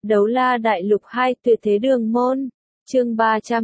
Đấu La Đại Lục 2 Tuyệt Thế Đường Môn, chương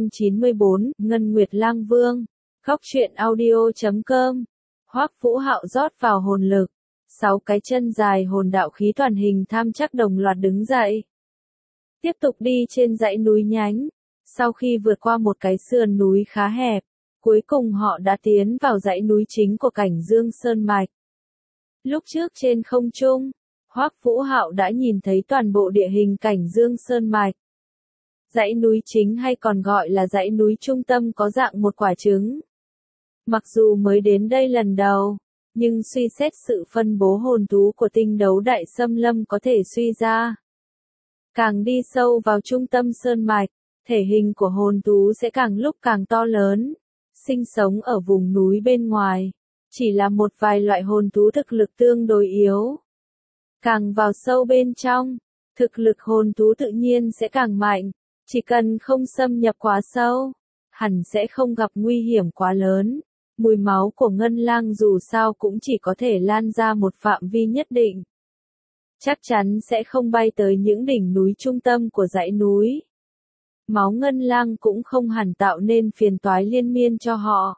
394, Ngân Nguyệt Lang Vương, Góc truyện audio.com. Hoắc Vũ Hạo rót vào hồn lực, 6 cái chân dài hồn đạo khí toàn hình tham chắc đồng loạt đứng dậy. Tiếp tục đi trên dãy núi nhánh, sau khi vượt qua một cái sườn núi khá hẹp, cuối cùng họ đã tiến vào dãy núi chính của Cảnh Dương Sơn Mạch. Lúc trước trên không trung, Hoắc Vũ Hạo đã nhìn thấy toàn bộ địa hình Cảnh Dương Sơn Mạch. Dãy núi chính hay còn gọi là dãy núi trung tâm có dạng một quả trứng. Mặc dù mới đến đây lần đầu, nhưng suy xét sự phân bố hồn thú của tinh đấu đại xâm lâm có thể suy ra. Càng đi sâu vào trung tâm sơn mạch, thể hình của hồn thú sẽ càng lúc càng to lớn, sinh sống ở vùng núi bên ngoài, chỉ là một vài loại hồn thú thực lực tương đối yếu. Càng vào sâu bên trong, thực lực hồn thú tự nhiên sẽ càng mạnh, chỉ cần không xâm nhập quá sâu, hẳn sẽ không gặp nguy hiểm quá lớn. Mùi máu của ngân lang dù sao cũng chỉ có thể lan ra một phạm vi nhất định. Chắc chắn sẽ không bay tới những đỉnh núi trung tâm của dãy núi. Máu ngân lang cũng không hẳn tạo nên phiền toái liên miên cho họ.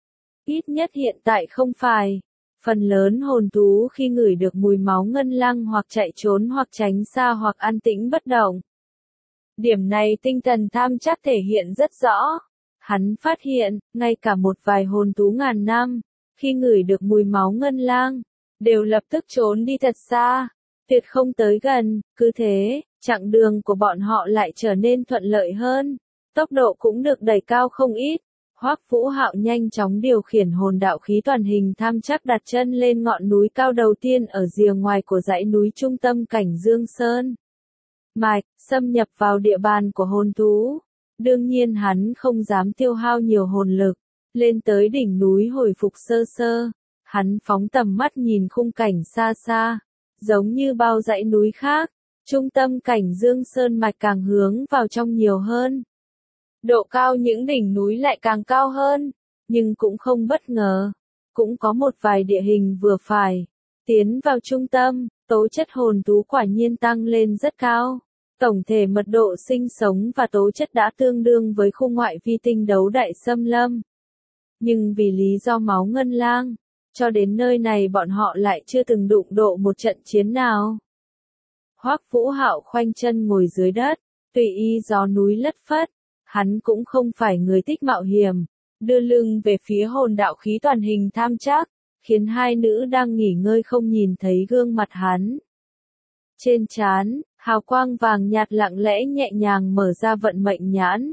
Ít nhất hiện tại không phải. Phần lớn hồn thú khi ngửi được mùi máu ngân lang hoặc chạy trốn hoặc tránh xa hoặc an tĩnh bất động. Điểm này tinh thần tham chắc thể hiện rất rõ. Hắn phát hiện, ngay cả một vài hồn thú ngàn năm, khi ngửi được mùi máu ngân lang, đều lập tức trốn đi thật xa, tuyệt không tới gần. Cứ thế, chặng đường của bọn họ lại trở nên thuận lợi hơn, tốc độ cũng được đẩy cao không ít. Hoắc Vũ Hạo nhanh chóng điều khiển hồn đạo khí toàn hình tham chắc đặt chân lên ngọn núi cao đầu tiên ở rìa ngoài của dãy núi trung tâm Cảnh Dương Sơn Mạch, xâm nhập vào địa bàn của hồn thú. Đương nhiên hắn không dám tiêu hao nhiều hồn lực, lên tới đỉnh núi hồi phục sơ sơ, hắn phóng tầm mắt nhìn khung cảnh xa xa, giống như bao dãy núi khác, trung tâm Cảnh Dương Sơn Mạch càng hướng vào trong nhiều hơn. Độ cao những đỉnh núi lại càng cao hơn, nhưng cũng không bất ngờ, cũng có một vài địa hình vừa phải. Tiến vào trung tâm, tố chất hồn thú quả nhiên tăng lên rất cao. Tổng thể mật độ sinh sống và tố chất đã tương đương với khu ngoại vi tinh đấu đại xâm lâm. Nhưng vì lý do máu ngân lang, cho đến nơi này bọn họ lại chưa từng đụng độ một trận chiến nào. Hoắc Vũ Hạo khoanh chân ngồi dưới đất, tùy ý gió núi lất phất, hắn cũng không phải người thích mạo hiểm, đưa lưng về phía hồn đạo khí toàn hình tham chắc, khiến hai nữ đang nghỉ ngơi không nhìn thấy gương mặt hắn. Trên trán, hào quang vàng nhạt lặng lẽ nhẹ nhàng mở ra vận mệnh nhãn.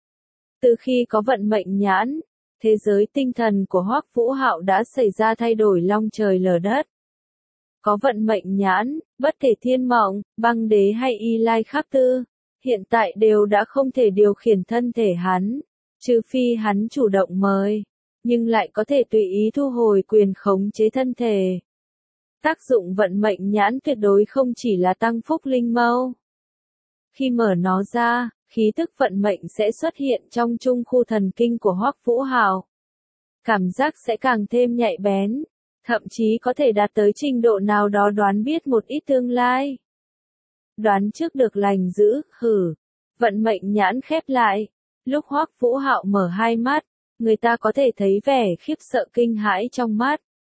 Từ khi có vận mệnh nhãn, thế giới tinh thần của Hoắc Vũ Hạo đã xảy ra thay đổi long trời lở đất. Có vận mệnh nhãn, Bất Thể Thiên Mộng, Băng Đế hay Y Lai Khắc Tư, hiện tại đều đã không thể điều khiển thân thể hắn, trừ phi hắn chủ động mời, nhưng lại có thể tùy ý thu hồi quyền khống chế thân thể. Tác dụng vận mệnh nhãn tuyệt đối không chỉ là tăng phúc linh mâu. Khi mở nó ra, khí tức vận mệnh sẽ xuất hiện trong trung khu thần kinh của Hoắc Vũ Hạo. Cảm giác sẽ càng thêm nhạy bén, thậm chí có thể đạt tới trình độ nào đó đoán biết một ít tương lai. Đoán trước được lành dữ, vận mệnh nhãn khép lại. Lúc Hoắc Vũ Hạo mở hai mắt, người ta có thể thấy vẻ khiếp sợ kinh hãi trong mắt.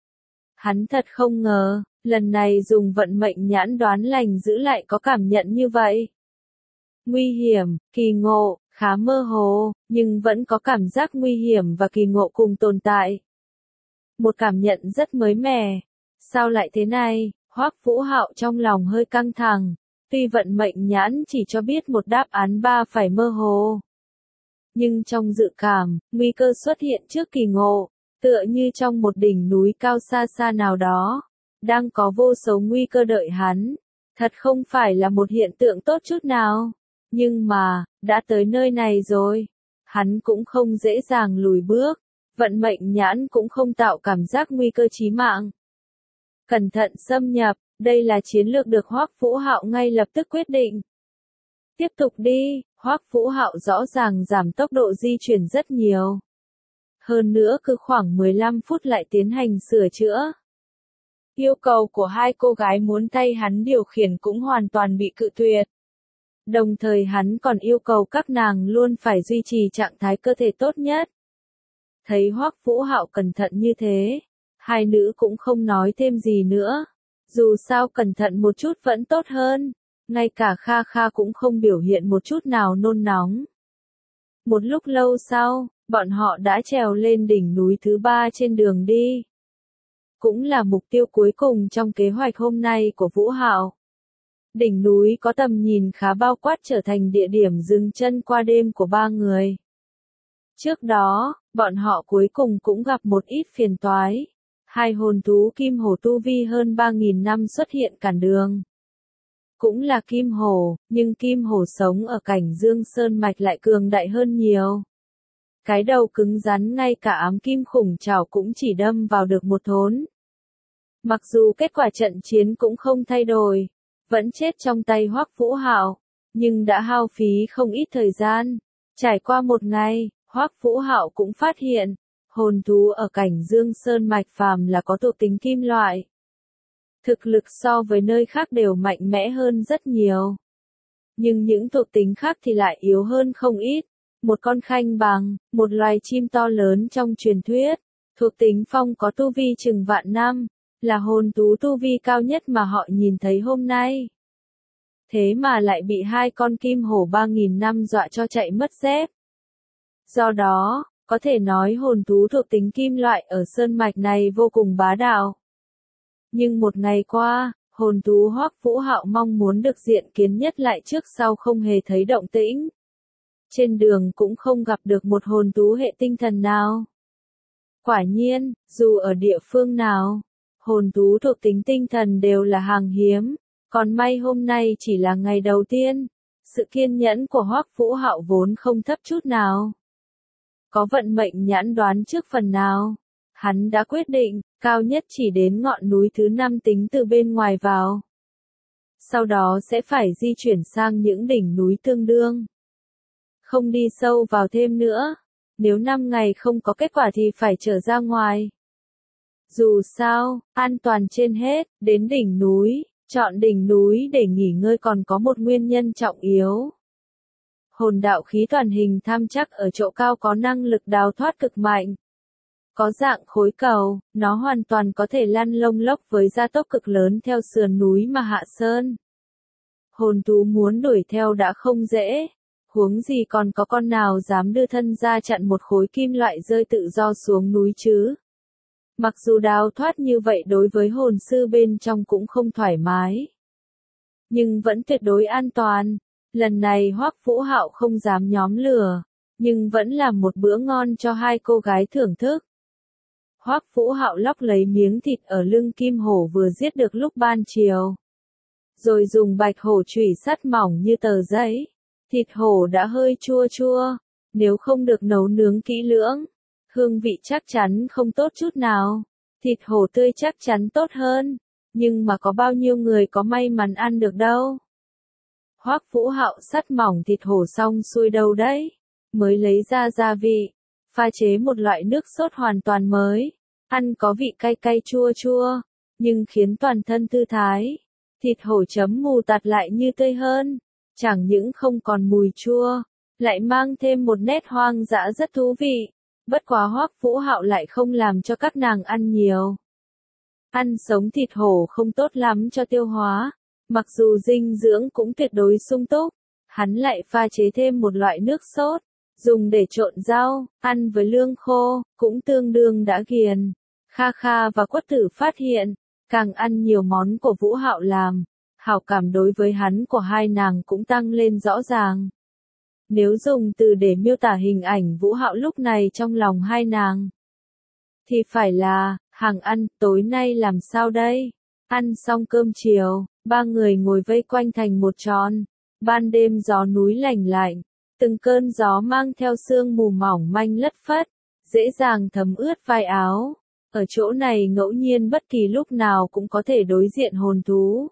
Hắn thật không ngờ, lần này dùng vận mệnh nhãn đoán lành giữ lại có cảm nhận như vậy. Nguy hiểm, kỳ ngộ, khá mơ hồ, nhưng vẫn có cảm giác nguy hiểm và kỳ ngộ cùng tồn tại. Một cảm nhận rất mới mẻ. Sao lại thế này? Hoắc Vũ Hạo trong lòng hơi căng thẳng. Tuy vận mệnh nhãn chỉ cho biết một đáp án ba phải mơ hồ. Nhưng trong dự cảm, nguy cơ xuất hiện trước kỳ ngộ. Tựa như trong một đỉnh núi cao xa xa nào đó, đang có vô số nguy cơ đợi hắn. Thật không phải là một hiện tượng tốt chút nào. Nhưng mà, đã tới nơi này rồi, hắn cũng không dễ dàng lùi bước. Vận mệnh nhãn cũng không tạo cảm giác nguy cơ chí mạng. Cẩn thận xâm nhập, đây là chiến lược được Hoắc Vũ Hạo ngay lập tức quyết định. Tiếp tục đi, Hoắc Vũ Hạo rõ ràng giảm tốc độ di chuyển rất nhiều. Hơn nữa cứ khoảng 15 phút lại tiến hành sửa chữa. Yêu cầu của hai cô gái muốn thay hắn điều khiển cũng hoàn toàn bị cự tuyệt. Đồng thời hắn còn yêu cầu các nàng luôn phải duy trì trạng thái cơ thể tốt nhất. Thấy Hoắc Vũ Hạo cẩn thận như thế, hai nữ cũng không nói thêm gì nữa. Dù sao cẩn thận một chút vẫn tốt hơn, ngay cả Kha Kha cũng không biểu hiện một chút nào nôn nóng. Một lúc lâu sau, bọn họ đã trèo lên đỉnh núi thứ 3 trên đường đi. Cũng là mục tiêu cuối cùng trong kế hoạch hôm nay của Vũ Hạo. Đỉnh núi có tầm nhìn khá bao quát trở thành địa điểm dừng chân qua đêm của ba người. Trước đó, bọn họ cuối cùng cũng gặp một ít phiền toái. Hai hồn thú kim hổ tu vi hơn 3.000 năm xuất hiện cản đường. Cũng là kim hổ, nhưng kim hổ sống ở cảnh Dương Sơn Mạch lại cường đại hơn nhiều. Cái đầu cứng rắn ngay cả ám kim khủng trảo cũng chỉ đâm vào được một thốn. Mặc dù kết quả trận chiến cũng không thay đổi, vẫn chết trong tay Hoắc Vũ Hạo, nhưng đã hao phí không ít thời gian. Trải qua một ngày, Hoắc Vũ Hạo cũng phát hiện, hồn thú ở cảnh Dương Sơn Mạch phàm là có thuộc tính kim loại. Thực lực so với nơi khác đều mạnh mẽ hơn rất nhiều. Nhưng những thuộc tính khác thì lại yếu hơn không ít. Một con khanh bằng, một loài chim to lớn trong truyền thuyết, thuộc tính phong có tu vi chừng vạn năm, là hồn thú tu vi cao nhất mà họ nhìn thấy hôm nay. Thế mà lại bị hai con kim hổ 3.000 năm dọa cho chạy mất dép. Do đó, có thể nói hồn thú thuộc tính kim loại ở sơn mạch này vô cùng bá đạo. Nhưng một ngày qua, hồn thú Hoắc Vũ Hạo mong muốn được diện kiến nhất lại trước sau không hề thấy động tĩnh. Trên đường cũng không gặp được một hồn thú hệ tinh thần nào. Quả nhiên, dù ở địa phương nào, hồn thú thuộc tính tinh thần đều là hàng hiếm, còn may hôm nay chỉ là ngày đầu tiên, sự kiên nhẫn của Hoắc Vũ Hạo vốn không thấp chút nào. Có vận mệnh nhãn đoán trước phần nào, hắn đã quyết định, cao nhất chỉ đến ngọn núi thứ 5 tính từ bên ngoài vào. Sau đó sẽ phải di chuyển sang những đỉnh núi tương đương. Không đi sâu vào thêm nữa, nếu 5 ngày không có kết quả thì phải trở ra ngoài. Dù sao, an toàn trên hết, đến đỉnh núi, chọn đỉnh núi để nghỉ ngơi còn có một nguyên nhân trọng yếu. Hồn đạo khí toàn hình tham chắc ở chỗ cao có năng lực đào thoát cực mạnh. Có dạng khối cầu, nó hoàn toàn có thể lăn lông lốc với gia tốc cực lớn theo sườn núi mà hạ sơn. Hồn thú muốn đuổi theo đã không dễ, huống gì còn có con nào dám đưa thân ra chặn một khối kim loại rơi tự do xuống núi chứ. Mặc dù đào thoát như vậy đối với hồn sư bên trong cũng không thoải mái, nhưng vẫn tuyệt đối an toàn. Lần này Hoắc Vũ Hạo không dám nhóm lửa, nhưng vẫn làm một bữa ngon cho hai cô gái thưởng thức. Hoắc Vũ Hạo lóc lấy miếng thịt ở lưng kim hổ vừa giết được lúc ban chiều, rồi dùng bạch hổ chùy sắt mỏng như tờ giấy. Thịt hổ đã hơi chua chua, nếu không được nấu nướng kỹ lưỡng, hương vị chắc chắn không tốt chút nào. Thịt hổ tươi chắc chắn tốt hơn, nhưng mà có bao nhiêu người có may mắn ăn được đâu. Hoắc Vũ Hạo sắt mỏng thịt hổ xong xuôi đâu đấy, mới lấy ra gia vị, pha chế một loại nước sốt hoàn toàn mới, ăn có vị cay cay chua chua, nhưng khiến toàn thân thư thái. Thịt hổ chấm mù tạt lại như tươi hơn, chẳng những không còn mùi chua, lại mang thêm một nét hoang dã rất thú vị. Bất quá Hoắc Vũ Hạo lại không làm cho các nàng ăn nhiều. Ăn sống thịt hổ không tốt lắm cho tiêu hóa, mặc dù dinh dưỡng cũng tuyệt đối sung túc, hắn lại pha chế thêm một loại nước sốt, dùng để trộn rau, ăn với lương khô, cũng tương đương đã ghiền. Kha Kha và Quất Tử phát hiện, càng ăn nhiều món của Vũ Hạo làm, hảo cảm đối với hắn của hai nàng cũng tăng lên rõ ràng. Nếu dùng từ để miêu tả hình ảnh Vũ Hạo lúc này trong lòng hai nàng, thì phải là, hàng ăn, tối nay làm sao đây? Ăn xong cơm chiều, ba người ngồi vây quanh thành một tròn. Ban đêm gió núi lành lạnh, từng cơn gió mang theo sương mù mỏng manh lất phất, dễ dàng thấm ướt vai áo. Ở chỗ này ngẫu nhiên bất kỳ lúc nào cũng có thể đối diện hồn thú.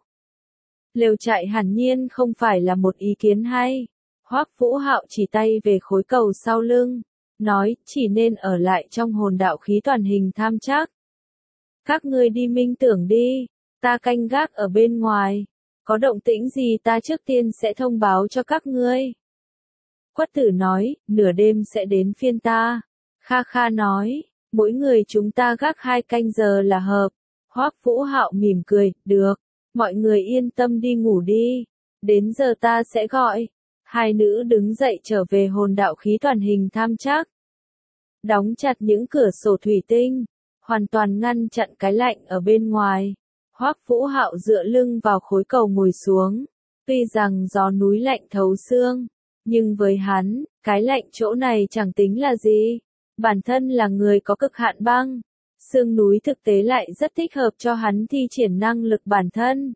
Lều trại hẳn nhiên không phải là một ý kiến hay. Hoắc Vũ Hạo chỉ tay về khối cầu sau lưng, nói, chỉ nên ở lại trong hồn đạo khí toàn hình tham trắc. Các ngươi đi minh tưởng đi, ta canh gác ở bên ngoài. Có động tĩnh gì ta trước tiên sẽ thông báo cho các ngươi. Quất tử nói, nửa đêm sẽ đến phiên ta. Kha Kha nói, mỗi người chúng ta gác 2 canh giờ là hợp. Hoắc Vũ Hạo mỉm cười, được, mọi người yên tâm đi ngủ đi. Đến giờ ta sẽ gọi. Hai nữ đứng dậy trở về hồn đạo khí toàn hình tham trắc. Đóng chặt những cửa sổ thủy tinh, hoàn toàn ngăn chặn cái lạnh ở bên ngoài. Hoắc Vũ Hạo dựa lưng vào khối cầu ngồi xuống. Tuy rằng gió núi lạnh thấu xương, nhưng với hắn, cái lạnh chỗ này chẳng tính là gì. Bản thân là người có cực hạn băng. Sương núi thực tế lại rất thích hợp cho hắn thi triển năng lực bản thân.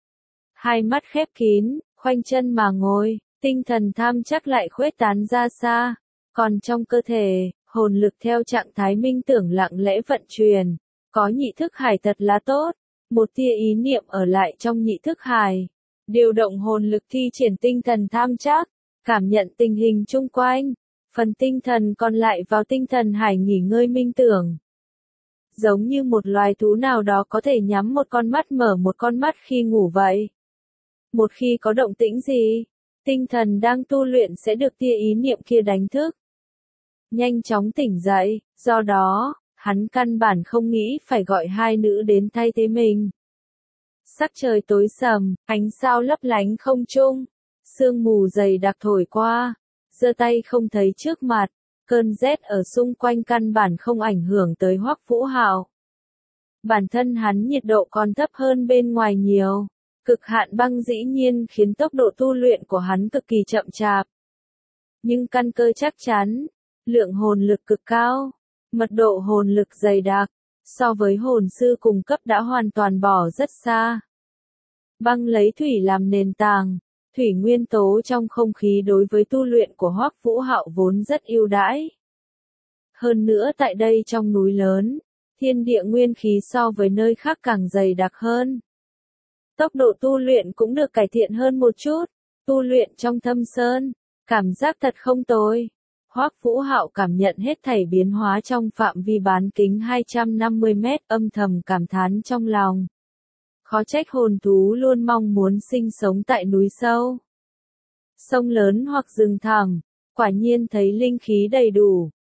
Hai mắt khép kín, khoanh chân mà ngồi, tinh thần tham chắc lại khuếch tán ra xa. Còn trong cơ thể, hồn lực theo trạng thái minh tưởng lặng lẽ vận chuyển. Có nhị thức hải thật là tốt. Một tia ý niệm ở lại trong nhị thức hải. Điều động hồn lực thi triển tinh thần tham chắc. Cảm nhận tình hình chung quanh. Phần tinh thần còn lại vào tinh thần hải nghỉ ngơi minh tưởng. Giống như một loài thú nào đó có thể nhắm một con mắt mở một con mắt khi ngủ vậy. Một khi có động tĩnh gì, tinh thần đang tu luyện sẽ được tia ý niệm kia đánh thức. Nhanh chóng tỉnh dậy, do đó, hắn căn bản không nghĩ phải gọi hai nữ đến thay thế mình. Sắc trời tối sầm, ánh sao lấp lánh không trung, sương mù dày đặc thổi qua, giơ tay không thấy trước mặt, cơn rét ở xung quanh căn bản không ảnh hưởng tới Hoắc Vũ Hạo. Bản thân hắn nhiệt độ còn thấp hơn bên ngoài nhiều, cực hạn băng dĩ nhiên khiến tốc độ tu luyện của hắn cực kỳ chậm chạp. Nhưng căn cơ chắc chắn, lượng hồn lực cực cao, mật độ hồn lực dày đặc, so với hồn sư cùng cấp đã hoàn toàn bỏ rất xa. Băng lấy thủy làm nền tảng, thủy nguyên tố trong không khí đối với tu luyện của Hoắc Vũ Hạo vốn rất ưu đãi. Hơn nữa tại đây trong núi lớn, thiên địa nguyên khí so với nơi khác càng dày đặc hơn. Tốc độ tu luyện cũng được cải thiện hơn một chút, tu luyện trong thâm sơn, cảm giác thật không tồi. Hoắc Vũ Hạo cảm nhận hết thảy biến hóa trong phạm vi bán kính 250 mét, âm thầm cảm thán trong lòng. Khó trách hồn thú luôn mong muốn sinh sống tại núi sâu, sông lớn hoặc rừng thẳm, quả nhiên thấy linh khí đầy đủ.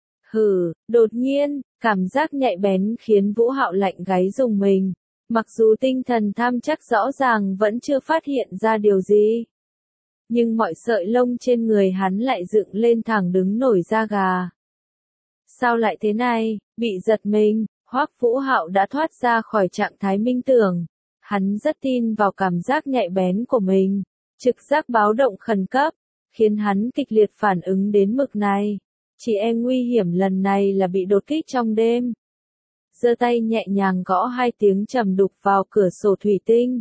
Đột nhiên, cảm giác nhạy bén khiến Vũ Hạo lạnh gáy rùng mình. Mặc dù tinh thần tham chắc rõ ràng vẫn chưa phát hiện ra điều gì, nhưng mọi sợi lông trên người hắn lại dựng lên thẳng đứng nổi da gà. Sao lại thế này? Bị giật mình, Hoắc Vũ Hạo đã thoát ra khỏi trạng thái minh tưởng. Hắn rất tin vào cảm giác nhạy bén của mình, trực giác báo động khẩn cấp, khiến hắn kịch liệt phản ứng đến mức này. Chỉ e nguy hiểm lần này là bị đột kích trong đêm. Giơ tay nhẹ nhàng gõ 2 tiếng trầm đục vào cửa sổ thủy tinh.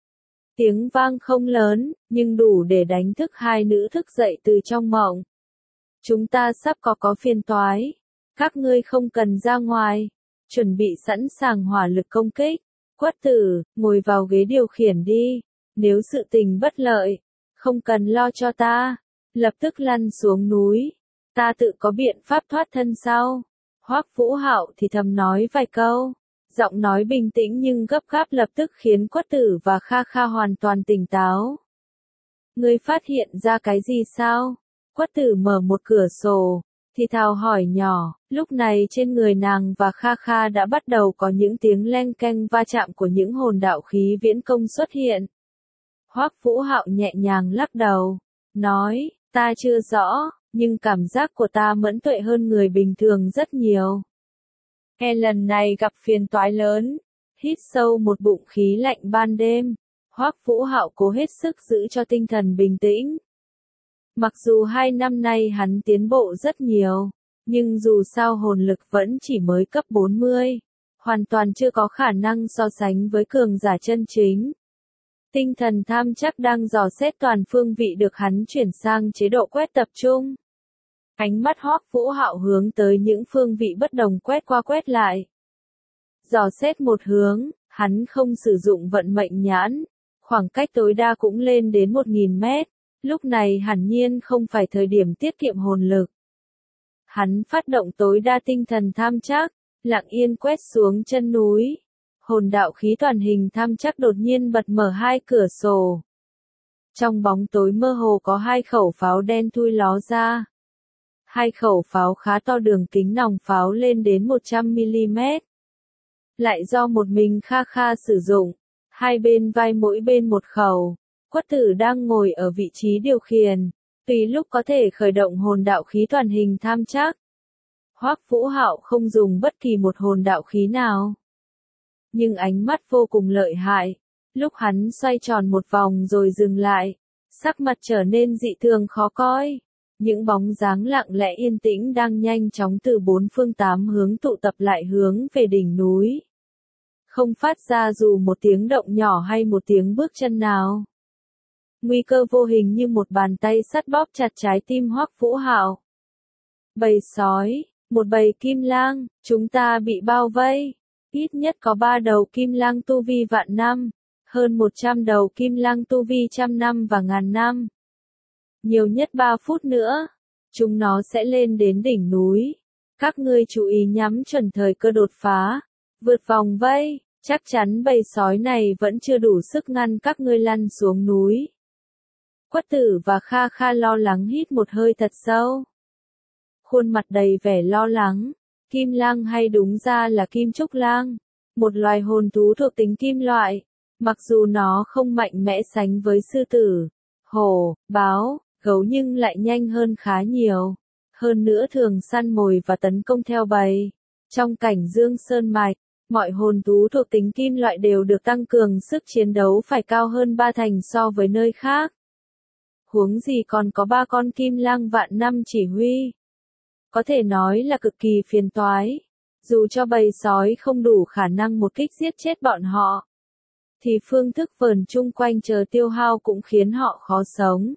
Tiếng vang không lớn, nhưng đủ để đánh thức hai nữ thức dậy từ trong mộng. Chúng ta sắp có phiền toái. Các ngươi không cần ra ngoài. Chuẩn bị sẵn sàng hỏa lực công kích. Quất tử, ngồi vào ghế điều khiển đi. Nếu sự tình bất lợi, không cần lo cho ta. Lập tức lăn xuống núi. Ta tự có biện pháp thoát thân sau. Hoắc Vũ Hạo thì thầm nói vài câu. Giọng nói bình tĩnh nhưng gấp gáp lập tức khiến Quất tử và Kha Kha hoàn toàn tỉnh táo. Ngươi phát hiện ra cái gì sao? Quất tử mở một cửa sổ, thì thào hỏi nhỏ. Lúc này trên người nàng và Kha Kha đã bắt đầu có những tiếng leng keng va chạm của những hồn đạo khí viễn công xuất hiện. Hoắc Vũ Hạo nhẹ nhàng lắc đầu, nói, ta chưa rõ, nhưng cảm giác của ta mẫn tuệ hơn người bình thường rất nhiều. Lần này gặp phiền toái lớn. Hít sâu một bụng khí lạnh ban đêm, Hoắc Vũ Hạo cố hết sức giữ cho tinh thần bình tĩnh. Mặc dù 2 năm nay hắn tiến bộ rất nhiều, nhưng dù sao hồn lực vẫn chỉ mới cấp 40, hoàn toàn chưa có khả năng so sánh với cường giả chân chính. Tinh thần tham chắc đang dò xét toàn phương vị được hắn chuyển sang chế độ quét tập trung. Ánh mắt Hoắc Vũ Hạo hướng tới những phương vị bất đồng quét qua quét lại. Dò xét một hướng, hắn không sử dụng vận mệnh nhãn, khoảng cách tối đa cũng lên đến 1000 mét, lúc này hẳn nhiên không phải thời điểm tiết kiệm hồn lực. Hắn phát động tối đa tinh thần tham chắc, lặng yên quét xuống chân núi. Hồn đạo khí toàn hình tham chắc đột nhiên bật mở 2 cửa sổ, Trong bóng tối mơ hồ có hai khẩu pháo đen thui ló ra. Hai khẩu pháo khá to, đường kính nòng pháo lên đến 100mm. Lại do một mình Kha Kha sử dụng. Hai bên vai mỗi bên một khẩu. Quất Tử đang ngồi ở vị trí điều khiển, tùy lúc có thể khởi động hồn đạo khí toàn hình tham trắc. Hoắc Vũ Hạo không dùng bất kỳ một hồn đạo khí nào. Nhưng ánh mắt vô cùng lợi hại. Lúc hắn xoay tròn một vòng rồi dừng lại, sắc mặt trở nên dị thường khó coi. Những bóng dáng lặng lẽ yên tĩnh đang nhanh chóng từ bốn phương tám hướng tụ tập lại hướng về đỉnh núi. Không phát ra dù một tiếng động nhỏ hay một tiếng bước chân nào. Nguy cơ vô hình như một bàn tay sắt bóp chặt trái tim Hoắc Vũ Hạo. Bầy sói, một bầy kim lang, chúng ta bị bao vây. Ít nhất có 3 đầu kim lang tu vi vạn năm, hơn 100 đầu kim lang tu vi trăm năm và ngàn năm. Nhiều nhất 3 phút nữa, chúng nó sẽ lên đến đỉnh núi. Các ngươi chú ý nhắm chuẩn thời cơ đột phá, vượt vòng vây, chắc chắn bầy sói này vẫn chưa đủ sức ngăn các ngươi lăn xuống núi. Quất Tử và Kha Kha lo lắng hít một hơi thật sâu. Khuôn mặt đầy vẻ lo lắng. Kim lang hay đúng ra là kim trúc lang, một loài hồn thú thuộc tính kim loại. Mặc dù nó không mạnh mẽ sánh với sư tử, hổ, báo, gấu nhưng lại nhanh hơn khá nhiều. Hơn nữa thường săn mồi và tấn công theo bầy. Trong cảnh Dương Sơn Mạch, mọi hồn thú thuộc tính kim loại đều được tăng cường sức chiến đấu phải cao hơn 3 thành so với nơi khác. Huống gì còn có 3 con kim lang vạn năm chỉ huy. Có thể nói là cực kỳ phiền toái. Dù cho bầy sói không đủ khả năng một kích giết chết bọn họ, thì phương thức vờn chung quanh chờ tiêu hao cũng khiến họ khó sống.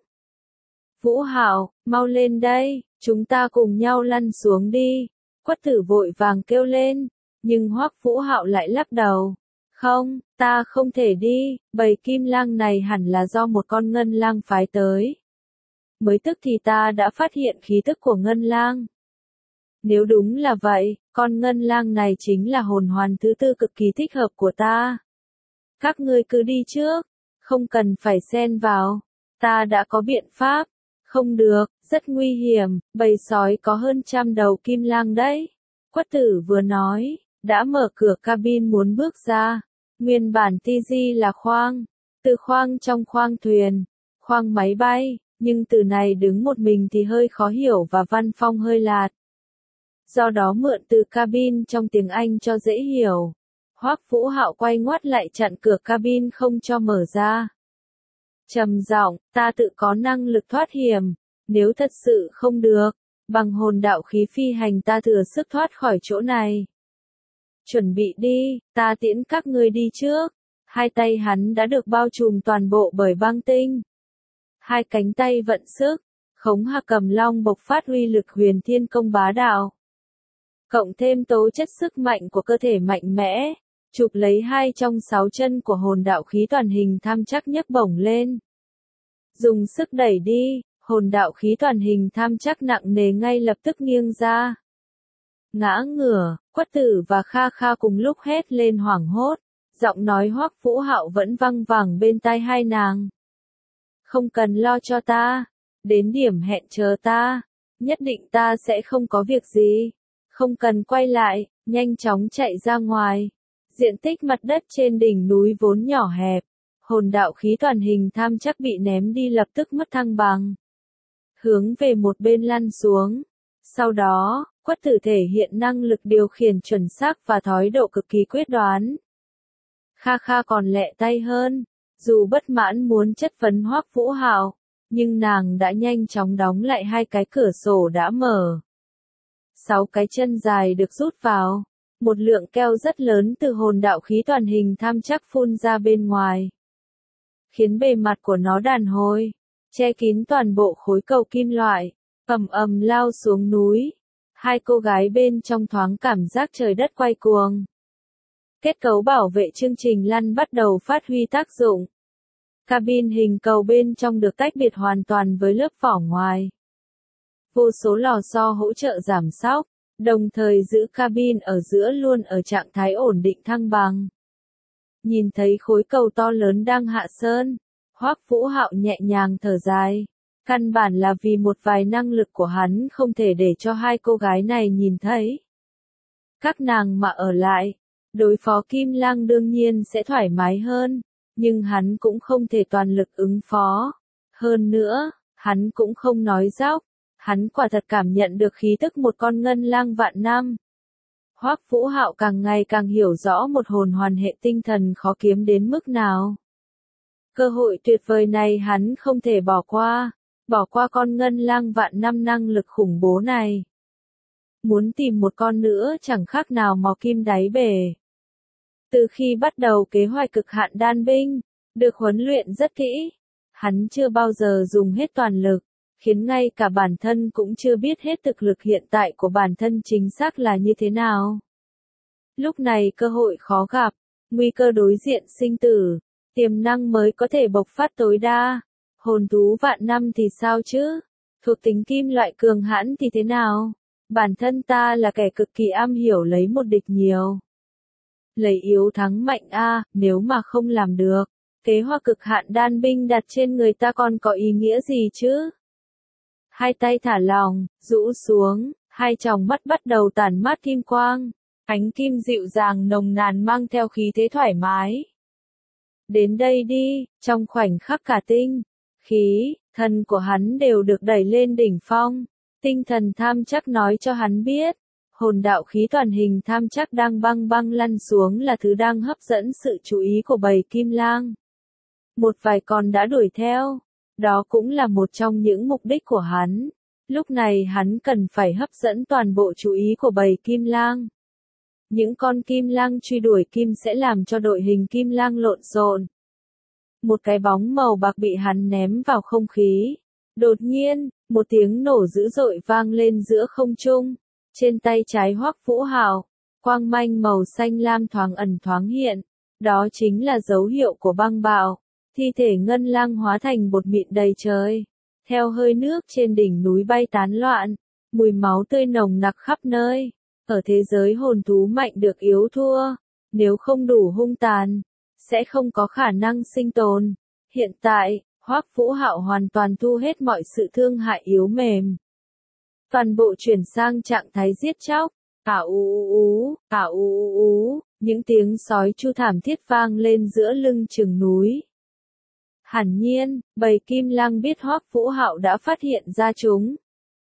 Vũ Hạo, mau lên đây, chúng ta cùng nhau lăn xuống đi. Quất Tử vội vàng kêu lên, nhưng Hoắc Vũ Hạo lại lắc đầu. Không, ta không thể đi, bầy kim lang này hẳn là do một con ngân lang phái tới. Mới tức thì ta đã phát hiện khí tức của ngân lang. Nếu đúng là vậy, con ngân lang này chính là hồn hoàn thứ 4 cực kỳ thích hợp của ta. Các ngươi cứ đi trước, không cần phải xen vào, ta đã có biện pháp. Không được, rất nguy hiểm, bầy sói có hơn 100 đầu kim lang đấy. Quất Tử vừa nói, đã mở cửa cabin muốn bước ra. Nguyên bản TG là khoang, từ khoang trong khoang thuyền, khoang máy bay, nhưng từ này đứng một mình thì hơi khó hiểu và văn phong hơi lạt. Do đó mượn từ cabin trong tiếng Anh cho dễ hiểu. Hoắc Vũ Hạo quay ngoắt lại chặn cửa cabin không cho mở ra. Trầm giọng, ta tự có năng lực thoát hiểm, nếu thật sự không được, bằng hồn đạo khí phi hành ta thừa sức thoát khỏi chỗ này. Chuẩn bị đi, ta tiễn các ngươi đi trước. Hai tay hắn đã được bao trùm toàn bộ bởi băng tinh. Hai cánh tay vận sức, Khống Hạc Cầm Long bộc phát uy lực huyền thiên công bá đạo. Cộng thêm tố chất sức mạnh của cơ thể mạnh mẽ, chụp lấy 2 trong 6 chân của hồn đạo khí toàn hình tham trắc nhấc bổng lên. Dùng sức đẩy đi, hồn đạo khí toàn hình tham trắc nặng nề ngay lập tức nghiêng ra. Ngã ngửa, Quất Tử và Kha Kha cùng lúc hét lên hoảng hốt, giọng nói Hoắc Vũ Hạo vẫn văng vẳng bên tai hai nàng. Không cần lo cho ta, đến điểm hẹn chờ ta, nhất định ta sẽ không có việc gì. Không cần quay lại, nhanh chóng chạy ra ngoài. Diện tích mặt đất trên đỉnh núi vốn nhỏ hẹp, hồn đạo khí toàn hình tham trắc bị ném đi lập tức mất thăng bằng. Hướng về một bên lăn xuống. Sau đó, Quất Tử thể hiện năng lực điều khiển chuẩn xác và thái độ cực kỳ quyết đoán. Kha Kha còn lẹ tay hơn, dù bất mãn muốn chất vấn Hoắc Vũ Hạo, nhưng nàng đã nhanh chóng đóng lại 2 cái cửa sổ đã mở. 6 cái chân dài được rút vào, một lượng keo rất lớn từ hồn đạo khí toàn hình tham trắc phun ra bên ngoài, khiến bề mặt của nó đàn hồi, che kín toàn bộ khối cầu kim loại, ầm ầm lao xuống núi. 2 cô gái bên trong thoáng cảm giác trời đất quay cuồng. Kết cấu bảo vệ chương trình lăn bắt đầu phát huy tác dụng. Cabin hình cầu bên trong được tách biệt hoàn toàn với lớp vỏ ngoài. Vô số lò xo hỗ trợ giảm xóc, đồng thời giữ cabin ở giữa luôn ở trạng thái ổn định thăng bằng. Nhìn thấy khối cầu to lớn đang hạ sơn, Hoắc Vũ Hạo nhẹ nhàng thở dài. Căn bản là vì một vài năng lực của hắn không thể để cho hai cô gái này nhìn thấy. Các nàng mà ở lại, đối phó Kim Lang đương nhiên sẽ thoải mái hơn, nhưng hắn cũng không thể toàn lực ứng phó. Hơn nữa, hắn cũng không nói dóc, hắn quả thật cảm nhận được khí tức một con ngân lang vạn năm. Hoắc Vũ Hạo càng ngày càng hiểu rõ một hồn hoàn hệ tinh thần khó kiếm đến mức nào. Cơ hội tuyệt vời này hắn không thể bỏ qua con ngân lang vạn năm năng lực khủng bố này. Muốn tìm một con nữa chẳng khác nào mò kim đáy bể. Từ khi bắt đầu kế hoạch cực hạn đan binh, được huấn luyện rất kỹ, hắn chưa bao giờ dùng hết toàn lực, khiến ngay cả bản thân cũng chưa biết hết thực lực hiện tại của bản thân chính xác là như thế nào. Lúc này cơ hội khó gặp, nguy cơ đối diện sinh tử, tiềm năng mới có thể bộc phát tối đa. Hồn thú vạn năm thì sao chứ? Thuộc tính kim loại cường hãn thì thế nào? Bản thân ta là kẻ cực kỳ am hiểu lấy một địch nhiều. Lấy yếu thắng mạnh a, nếu mà không làm được, kế hoạch cực hạn đan binh đặt trên người ta còn có ý nghĩa gì chứ? Hai tay thả lỏng, rũ xuống, hai tròng mắt bắt đầu tản mát kim quang, ánh kim dịu dàng nồng nàn mang theo khí thế thoải mái. Đến đây đi, trong khoảnh khắc cả tinh, khí, thần của hắn đều được đẩy lên đỉnh phong. Tinh thần tham chắc nói cho hắn biết, hồn đạo khí toàn hình tham chắc đang băng băng lăn xuống là thứ đang hấp dẫn sự chú ý của bầy kim lang. Một vài con đã đuổi theo, đó cũng là một trong những mục đích của hắn. Lúc này hắn cần phải hấp dẫn toàn bộ chú ý của bầy kim lang. Những con kim lang truy đuổi kim sẽ làm cho đội hình kim lang lộn xộn. Một cái bóng màu bạc bị hắn ném vào không khí. Đột nhiên, một tiếng nổ dữ dội vang lên giữa không trung. Trên tay trái Hoắc Vũ Hạo, quang manh màu xanh lam thoáng ẩn thoáng hiện. Đó chính là dấu hiệu của băng bạo. Thi thể ngân lang hóa thành bột mịn đầy trời. Theo hơi nước trên đỉnh núi bay tán loạn, mùi máu tươi nồng nặc khắp nơi. Ở thế giới hồn thú mạnh được yếu thua, nếu không đủ hung tàn, sẽ không có khả năng sinh tồn. Hiện tại, Hoắc Vũ Hạo hoàn toàn thu hết mọi sự thương hại yếu mềm. Toàn bộ chuyển sang trạng thái giết chóc. Những tiếng sói chu thảm thiết vang lên giữa lưng chừng núi. Hẳn nhiên, bầy kim lang biết Hoắc Vũ Hạo đã phát hiện ra chúng.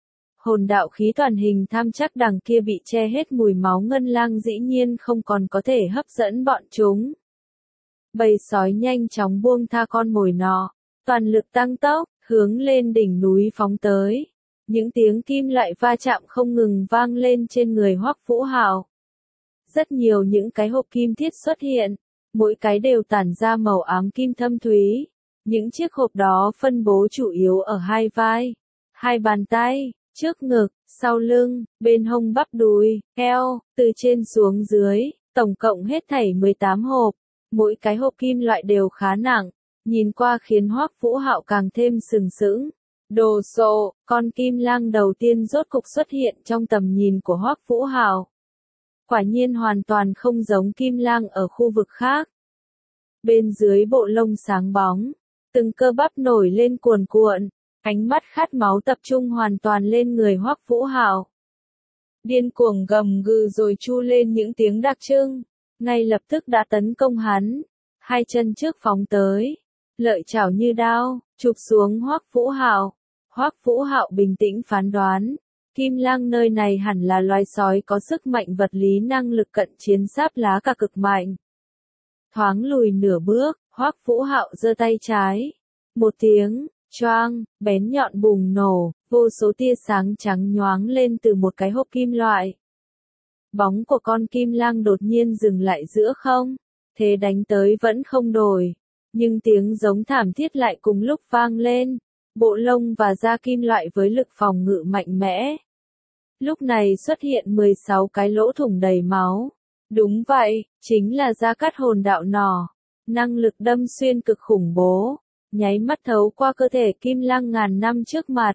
Hồn đạo khí toàn hình tham chắc đằng kia bị che hết mùi máu ngân lang dĩ nhiên không còn có thể hấp dẫn bọn chúng. Bầy sói nhanh chóng buông tha con mồi nọ, toàn lực tăng tốc, hướng lên đỉnh núi phóng tới. Những tiếng kim loại va chạm không ngừng vang lên trên người Hoắc Vũ Hạo. Rất nhiều những cái hộp kim thiết xuất hiện, mỗi cái đều tản ra màu ám kim thâm thúy. Những chiếc hộp đó phân bố chủ yếu ở hai vai, hai bàn tay, trước ngực, sau lưng, bên hông bắp đùi, eo, từ trên xuống dưới, tổng cộng hết thảy 18 hộp. Mỗi cái hộp kim loại đều khá nặng, nhìn qua khiến Hoắc Vũ Hạo càng thêm sừng sững. Đồ sộ, con kim lang đầu tiên rốt cục xuất hiện trong tầm nhìn của Hoắc Vũ Hạo. Quả nhiên hoàn toàn không giống kim lang ở khu vực khác. Bên dưới bộ lông sáng bóng, từng cơ bắp nổi lên cuồn cuộn, ánh mắt khát máu tập trung hoàn toàn lên người Hoắc Vũ Hạo. Điên cuồng gầm gừ rồi chu lên những tiếng đặc trưng, ngay lập tức đã tấn công hắn, hai chân trước phóng tới, lợi chảo như đao, chụp xuống Hoắc Vũ Hạo. Hoắc Vũ Hạo bình tĩnh phán đoán, kim lang nơi này hẳn là loài sói có sức mạnh vật lý năng lực cận chiến sáp lá cả cực mạnh. Thoáng lùi nửa bước, Hoắc Vũ Hạo giơ tay trái. Một tiếng, choang, bén nhọn bùng nổ, vô số tia sáng trắng nhoáng lên từ một cái hộp kim loại. Bóng của con kim lang đột nhiên dừng lại giữa không, thế đánh tới vẫn không đổi, nhưng tiếng giống thảm thiết lại cùng lúc vang lên, bộ lông và da kim loại với lực phòng ngự mạnh mẽ. Lúc này xuất hiện 16 cái lỗ thủng đầy máu. Đúng vậy, chính là da cắt hồn đạo nỏ, năng lực đâm xuyên cực khủng bố, nháy mắt thấu qua cơ thể kim lang ngàn năm trước mặt.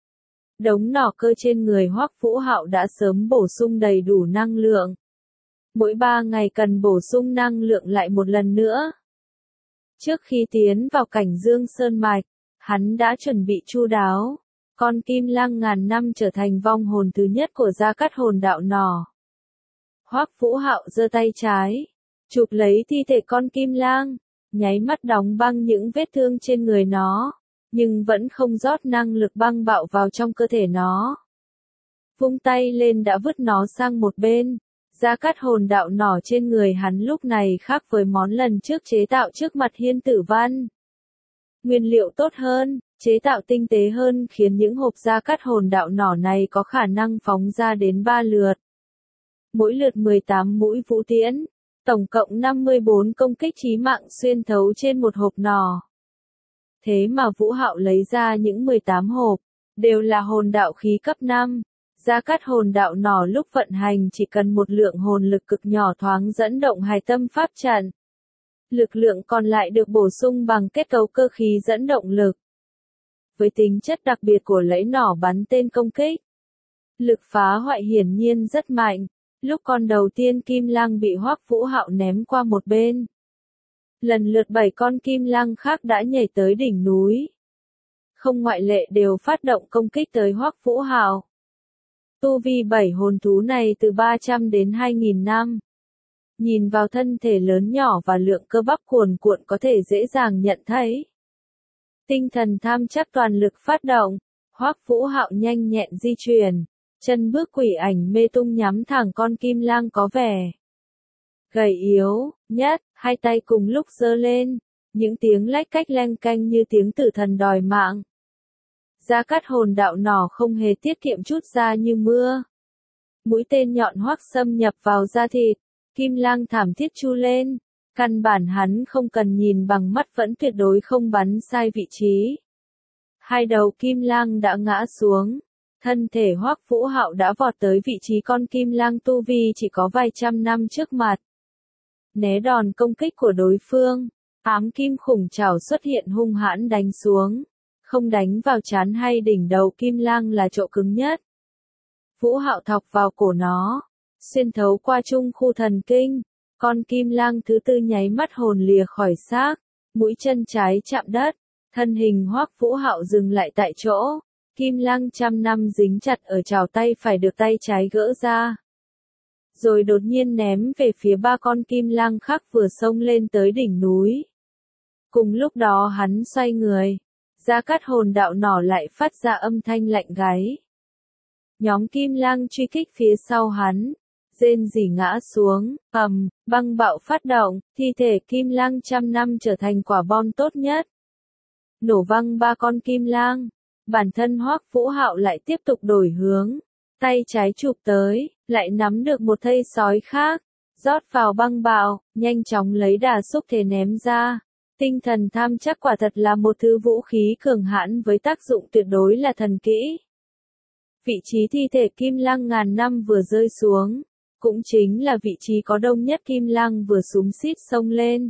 Đống nỏ cơ trên người Hoắc Vũ Hạo đã sớm bổ sung đầy đủ năng lượng. Mỗi 3 ngày cần bổ sung năng lượng lại một lần nữa. Trước khi tiến vào cảnh Dương Sơn Mạch, hắn đã chuẩn bị chu đáo. Con kim lang ngàn năm trở thành vong hồn thứ nhất của Gia Cát Hồn đạo nỏ. Hoắc Vũ Hạo giơ tay trái, chụp lấy thi thể con kim lang, nháy mắt đóng băng những vết thương trên người nó, nhưng vẫn không rót năng lực băng bạo vào trong cơ thể nó. Vung tay lên đã vứt nó sang một bên. Gia Cát Hồn đạo nỏ trên người hắn lúc này khác với món lần trước chế tạo trước mặt Hiên Tử Văn. Nguyên liệu tốt hơn, chế tạo tinh tế hơn khiến những hộp Gia Cát Hồn đạo nỏ này có khả năng phóng ra đến 3 lượt. Mỗi lượt 18 mũi vũ tiễn, tổng cộng 54 công kích chí mạng xuyên thấu trên một hộp nỏ. Thế mà Vũ Hạo lấy ra những 18 hộp, đều là hồn đạo khí cấp 5. Gia Cát Hồn đạo nỏ lúc vận hành chỉ cần một lượng hồn lực cực nhỏ thoáng dẫn động hài tâm pháp trận. Lực lượng còn lại được bổ sung bằng kết cấu cơ khí dẫn động lực. Với tính chất đặc biệt của lẫy nỏ bắn tên công kích, lực phá hoại hiển nhiên rất mạnh. Lúc con đầu tiên kim lang bị Hoắc Vũ Hạo ném qua một bên, lần lượt 7 con kim lang khác đã nhảy tới đỉnh núi. Không ngoại lệ đều phát động công kích tới Hoắc Vũ Hạo. Tu vi 7 hồn thú này từ 300 đến 2000 năm. Nhìn vào thân thể lớn nhỏ và lượng cơ bắp cuồn cuộn có thể dễ dàng nhận thấy. Tinh thần tham chắc toàn lực phát động, Hoắc Vũ Hạo nhanh nhẹn di chuyển, chân bước quỷ ảnh mê tung nhắm thẳng con kim lang có vẻ gầy yếu nhất, hai tay cùng lúc giơ lên, những tiếng lách cách leng keng như tiếng tử thần đòi mạng. Gia Cát Hồn đạo nỏ không hề tiết kiệm chút ra như mưa. Mũi tên nhọn hoắc xâm nhập vào da thịt, kim lang thảm thiết chu lên, căn bản hắn không cần nhìn bằng mắt vẫn tuyệt đối không bắn sai vị trí. Hai đầu kim lang đã ngã xuống, thân thể Hoắc Vũ Hạo đã vọt tới vị trí con kim lang tu vi chỉ có vài trăm năm trước mặt. Né đòn công kích của đối phương, ám kim khủng trảo xuất hiện hung hãn đánh xuống. Không đánh vào trán hay đỉnh đầu kim lang là chỗ cứng nhất. Vũ Hạo thọc vào cổ nó, xuyên thấu qua trung khu thần kinh, con kim lang thứ tư nháy mắt hồn lìa khỏi xác, mũi chân trái chạm đất, thân hình Hoắc Vũ Hạo dừng lại tại chỗ, kim lang trăm năm dính chặt ở trào tay phải được tay trái gỡ ra. Rồi đột nhiên ném về phía 3 con kim lang khác vừa xông lên tới đỉnh núi. Cùng lúc đó hắn xoay người. Gia Cát Hồn đạo nỏ lại phát ra âm thanh lạnh gáy. Nhóm kim lang truy kích phía sau hắn, rên rỉ ngã xuống, băng bạo phát động, thi thể kim lang trăm năm trở thành quả bom tốt nhất. Nổ văng 3 con kim lang, bản thân Hoắc Vũ Hạo lại tiếp tục đổi hướng, tay trái chụp tới, lại nắm được một thây sói khác, rót vào băng bạo, nhanh chóng lấy đà xúc thế ném ra. Tinh thần tham chắc quả thật là một thứ vũ khí cường hãn với tác dụng tuyệt đối là thần kỹ. Vị trí thi thể kim lang ngàn năm vừa rơi xuống, cũng chính là vị trí có đông nhất kim lang vừa xúm xít xông lên.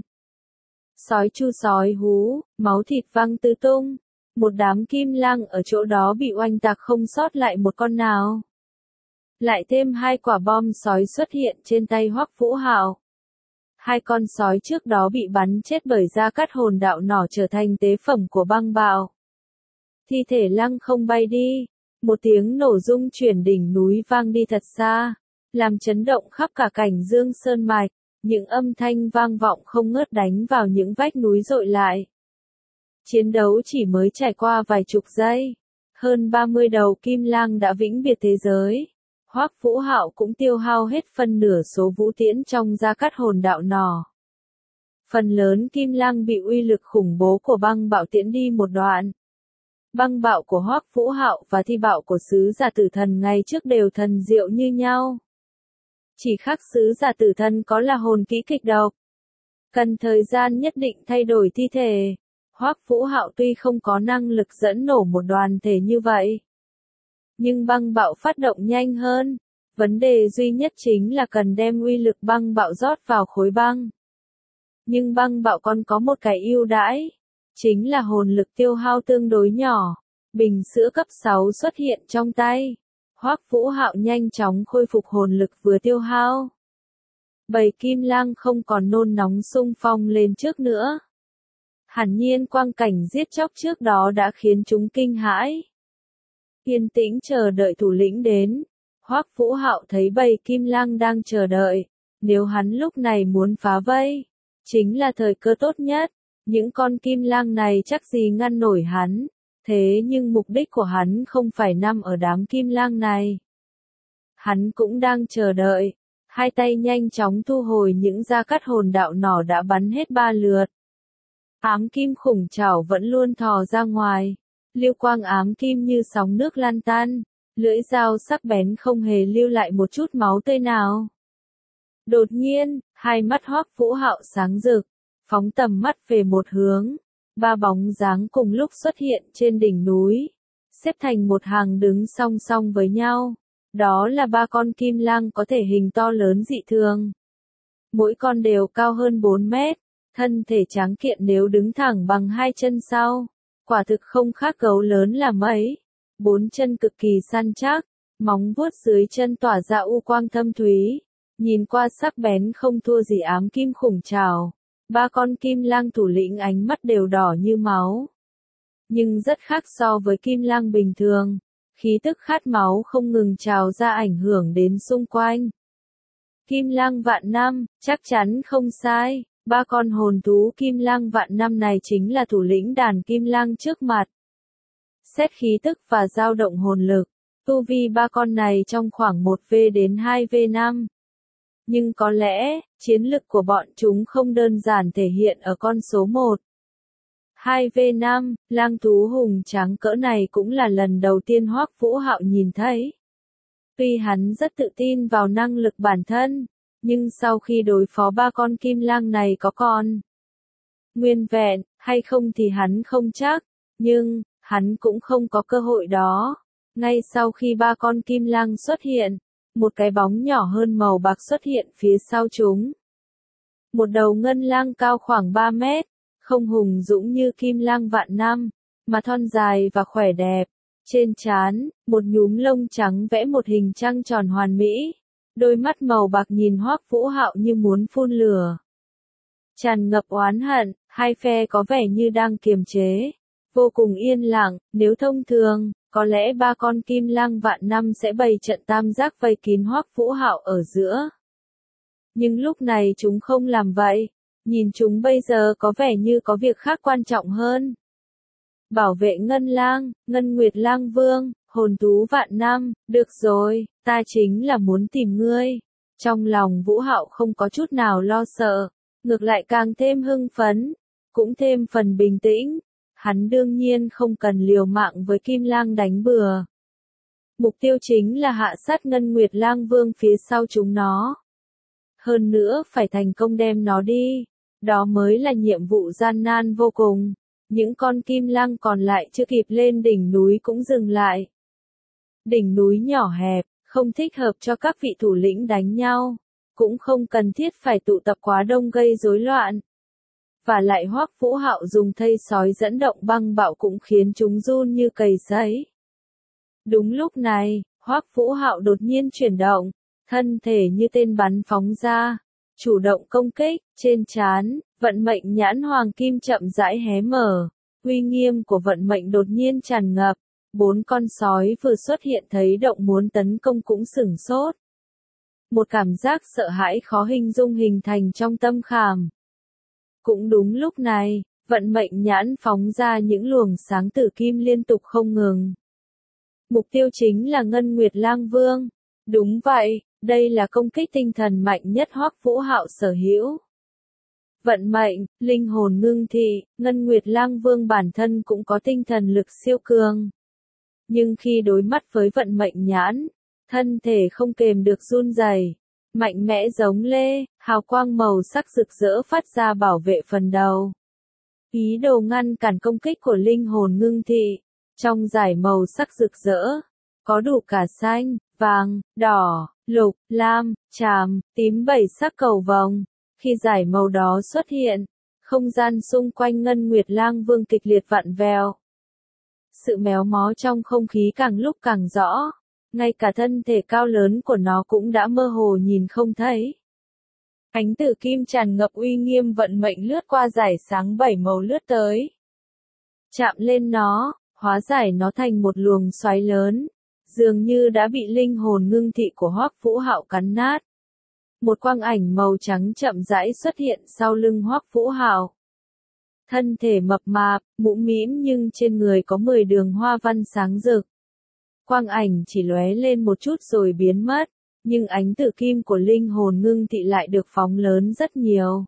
Sói chu sói hú, máu thịt văng tứ tung, một đám kim lang ở chỗ đó bị oanh tạc không sót lại một con nào. Lại thêm 2 quả bom sói xuất hiện trên tay Hoắc Vũ Hạo. 2 con sói trước đó bị bắn chết bởi Gia Cát Hồn đạo nỏ trở thành tế phẩm của băng bạo. Thi thể lăng không bay đi, một tiếng nổ rung chuyển đỉnh núi vang đi thật xa, làm chấn động khắp cả cảnh Dương Sơn Mạch, những âm thanh vang vọng không ngớt đánh vào những vách núi dội lại. Chiến đấu chỉ mới trải qua vài chục giây, hơn 30 đầu kim lang đã vĩnh biệt thế giới. Hoắc Vũ Hạo cũng tiêu hao hết phân nửa số vũ tiễn trong Gia Cát Hồn đạo nỏ. Phần lớn kim lang bị uy lực khủng bố của băng bạo tiễn đi một đoạn. Băng bạo của Hoắc Vũ Hạo và thi bạo của sứ giả tử thần ngày trước đều thần diệu như nhau. Chỉ khác sứ giả tử thần có là hồn kỹ kịch độc. Cần thời gian nhất định thay đổi thi thể. Hoắc Vũ Hạo tuy không có năng lực dẫn nổ một đoàn thể như vậy, nhưng băng bạo phát động nhanh hơn. Vấn đề duy nhất chính là cần đem uy lực băng bạo rót vào khối băng. Nhưng băng bạo còn có một cái ưu đãi, chính là hồn lực tiêu hao tương đối nhỏ. Bình sữa cấp 6 xuất hiện trong tay. Hoắc Vũ Hạo nhanh chóng khôi phục hồn lực vừa tiêu hao. Bầy kim lang không còn nôn nóng xung phong lên trước nữa. Hẳn nhiên quang cảnh giết chóc trước đó đã khiến chúng kinh hãi. Yên tĩnh chờ đợi thủ lĩnh đến. Hoắc Vũ Hạo thấy bầy kim lang đang chờ đợi. Nếu hắn lúc này muốn phá vây, chính là thời cơ tốt nhất. Những con kim lang này chắc gì ngăn nổi hắn. Thế nhưng mục đích của hắn không phải nằm ở đám kim lang này. Hắn cũng đang chờ đợi. Hai tay nhanh chóng thu hồi những gia cắt hồn đạo nỏ đã bắn hết 3 lượt. Ám kim khủng trảo vẫn luôn thò ra ngoài. Lưu quang ám kim như sóng nước lan tan. Lưỡi dao sắc bén không hề lưu lại một chút máu tươi nào. Đột nhiên, hai mắt Hoắc Vũ Hạo sáng rực, phóng tầm mắt về một hướng. 3 bóng dáng cùng lúc xuất hiện trên đỉnh núi, xếp thành một hàng đứng song song với nhau. Đó là 3 con kim lang có thể hình to lớn dị thường. Mỗi con đều cao hơn 4 mét, thân thể tráng kiện nếu đứng thẳng bằng 2 chân sau. Quả thực không khác gấu lớn là mấy. 4 chân cực kỳ săn chắc, móng vuốt dưới chân tỏa ra u quang thâm thúy. Nhìn qua sắc bén không thua gì ám kim khủng trảo. 3 con kim lang thủ lĩnh ánh mắt đều đỏ như máu. Nhưng rất khác so với kim lang bình thường. Khí tức khát máu không ngừng trào ra ảnh hưởng đến xung quanh. Kim lang vạn năm, chắc chắn không sai. 3 con hồn thú kim lang vạn năm này chính là thủ lĩnh đàn kim lang trước mặt. Xét khí tức và dao động hồn lực, tu vi 3 con này trong khoảng 1V đến 2V5. Nhưng có lẽ, chiến lực của bọn chúng không đơn giản thể hiện ở con số 1. 2V5, lang thú hùng tráng cỡ này cũng là lần đầu tiên Hoắc Vũ Hạo nhìn thấy. Tuy hắn rất tự tin vào năng lực bản thân, nhưng sau khi đối phó 3 con kim lang này có còn nguyên vẹn hay không thì hắn không chắc, nhưng hắn cũng không có cơ hội đó. Ngay sau khi 3 con kim lang xuất hiện, một cái bóng nhỏ hơn màu bạc xuất hiện phía sau chúng. Một đầu ngân lang cao khoảng 3 mét, không hùng dũng như kim lang vạn năm, mà thon dài và khỏe đẹp. Trên trán, một nhúm lông trắng vẽ một hình trăng tròn hoàn mỹ. Đôi mắt màu bạc nhìn Hoắc Vũ Hạo như muốn phun lửa. Tràn ngập oán hận, hai phe có vẻ như đang kiềm chế. Vô cùng yên lặng, nếu thông thường, có lẽ 3 con kim lang vạn năm sẽ bày trận tam giác vây kín Hoắc Vũ Hạo ở giữa. Nhưng lúc này chúng không làm vậy. Nhìn chúng bây giờ có vẻ như có việc khác quan trọng hơn. Bảo vệ Ngân Lang, Ngân Nguyệt Lang Vương, hồn thú vạn năm, được rồi, ta chính là muốn tìm ngươi. Trong lòng Vũ Hạo không có chút nào lo sợ, ngược lại càng thêm hưng phấn, cũng thêm phần bình tĩnh. Hắn đương nhiên không cần liều mạng với Kim Lang đánh bừa. Mục tiêu chính là hạ sát Ngân Nguyệt Lang Vương phía sau chúng nó. Hơn nữa phải thành công đem nó đi. Đó mới là nhiệm vụ gian nan vô cùng. Những con kim lang còn lại chưa kịp lên đỉnh núi cũng dừng lại. Đỉnh núi nhỏ hẹp, không thích hợp cho các vị thủ lĩnh đánh nhau. Cũng không cần thiết phải tụ tập quá đông gây rối loạn. Và lại Hoắc Vũ Hạo dùng thây sói dẫn động băng bạo cũng khiến chúng run như cầy sấy. Đúng lúc này, Hoắc Vũ Hạo đột nhiên chuyển động, thân thể như tên bắn phóng ra, chủ động công kích. Trên trán, vận mệnh nhãn hoàng kim chậm rãi hé mở, uy nghiêm của vận mệnh đột nhiên tràn ngập. 4 con sói vừa xuất hiện thấy động muốn tấn công cũng sửng sốt. Một cảm giác sợ hãi khó hình dung hình thành trong tâm khảm. Cũng đúng lúc này, vận mệnh nhãn phóng ra những luồng sáng tử kim liên tục không ngừng. Mục tiêu chính là Ngân Nguyệt Lang Vương. Đúng vậy, đây là công kích tinh thần mạnh nhất Hoắc Vũ Hạo sở hữu. Vận mệnh, linh hồn ngưng thị, Ngân Nguyệt Lang Vương bản thân cũng có tinh thần lực siêu cường. Nhưng khi đối mắt với vận mệnh nhãn, thân thể không kềm được run rẩy, mạnh mẽ giống lê, hào quang màu sắc rực rỡ phát ra bảo vệ phần đầu. Ý đồ ngăn cản công kích của linh hồn ngưng thị. Trong dải màu sắc rực rỡ, có đủ cả xanh, vàng, đỏ, lục, lam, tràm, tím 7 sắc cầu vồng. Khi dải màu đó xuất hiện, không gian xung quanh Ngân Nguyệt Lang Vương kịch liệt vặn vẹo. Sự méo mó trong không khí càng lúc càng rõ, ngay cả thân thể cao lớn của nó cũng đã mơ hồ nhìn không thấy. Ánh tử kim tràn ngập uy nghiêm vận mệnh lướt qua dải sáng 7 màu lướt tới. Chạm lên nó, hóa giải nó thành một luồng xoáy lớn, dường như đã bị linh hồn ngưng thị của Hoắc Vũ Hạo cắn nát. Một quang ảnh màu trắng chậm rãi xuất hiện sau lưng Hoắc Vũ Hạo. Thân thể mập mạp, mũm mĩm nhưng trên người có 10 đường hoa văn sáng rực. Quang ảnh chỉ lóe lên một chút rồi biến mất, nhưng ánh tử kim của linh hồn ngưng thị lại được phóng lớn rất nhiều.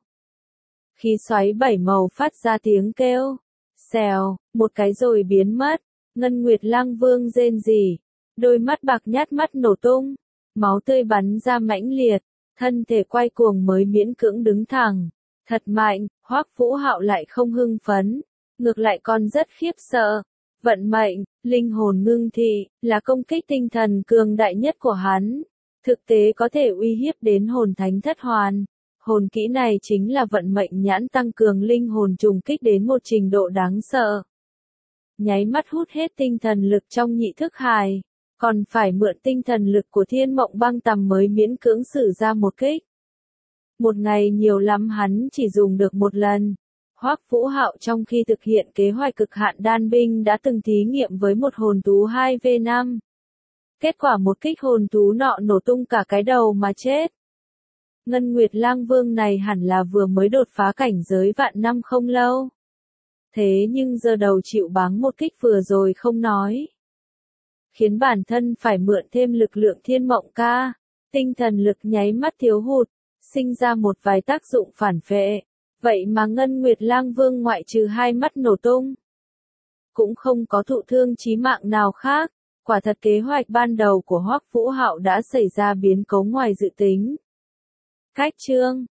Khí xoáy 7 màu phát ra tiếng kêu, xèo, một cái rồi biến mất. Ngân Nguyệt Lang Vương rên rỉ, đôi mắt bạc nhát mắt nổ tung, máu tươi bắn ra mãnh liệt, thân thể quay cuồng mới miễn cưỡng đứng thẳng. Thật mạnh, Hoắc Vũ Hạo lại không hưng phấn, ngược lại còn rất khiếp sợ. Vận mệnh, linh hồn ngưng thị, là công kích tinh thần cường đại nhất của hắn. Thực tế có thể uy hiếp đến hồn thánh thất hoàn. Hồn kỹ này chính là vận mệnh nhãn tăng cường linh hồn trùng kích đến một trình độ đáng sợ. Nháy mắt hút hết tinh thần lực trong nhị thức hài, còn phải mượn tinh thần lực của Thiên Mộng Băng Tầm mới miễn cưỡng sử ra một kích. Một ngày nhiều lắm hắn chỉ dùng được một lần. Hoắc Vũ Hạo trong khi thực hiện kế hoạch cực hạn đan binh đã từng thí nghiệm với một hồn thú 2v5. Kết quả một kích hồn thú nọ nổ tung cả cái đầu mà chết. Ngân Nguyệt Lang Vương này hẳn là vừa mới đột phá cảnh giới vạn năm không lâu. Thế nhưng giờ đầu chịu báng một kích vừa rồi không nói. Khiến bản thân phải mượn thêm lực lượng thiên mộng ca. Tinh thần lực nháy mắt thiếu hụt, sinh ra một vài tác dụng phản phệ. Vậy mà Ngân Nguyệt Lang Vương ngoại trừ hai mắt nổ tung, cũng không có thụ thương chí mạng nào khác. Quả thật kế hoạch ban đầu của Hoắc Vũ Hạo đã xảy ra biến cố ngoài dự tính. Cách chương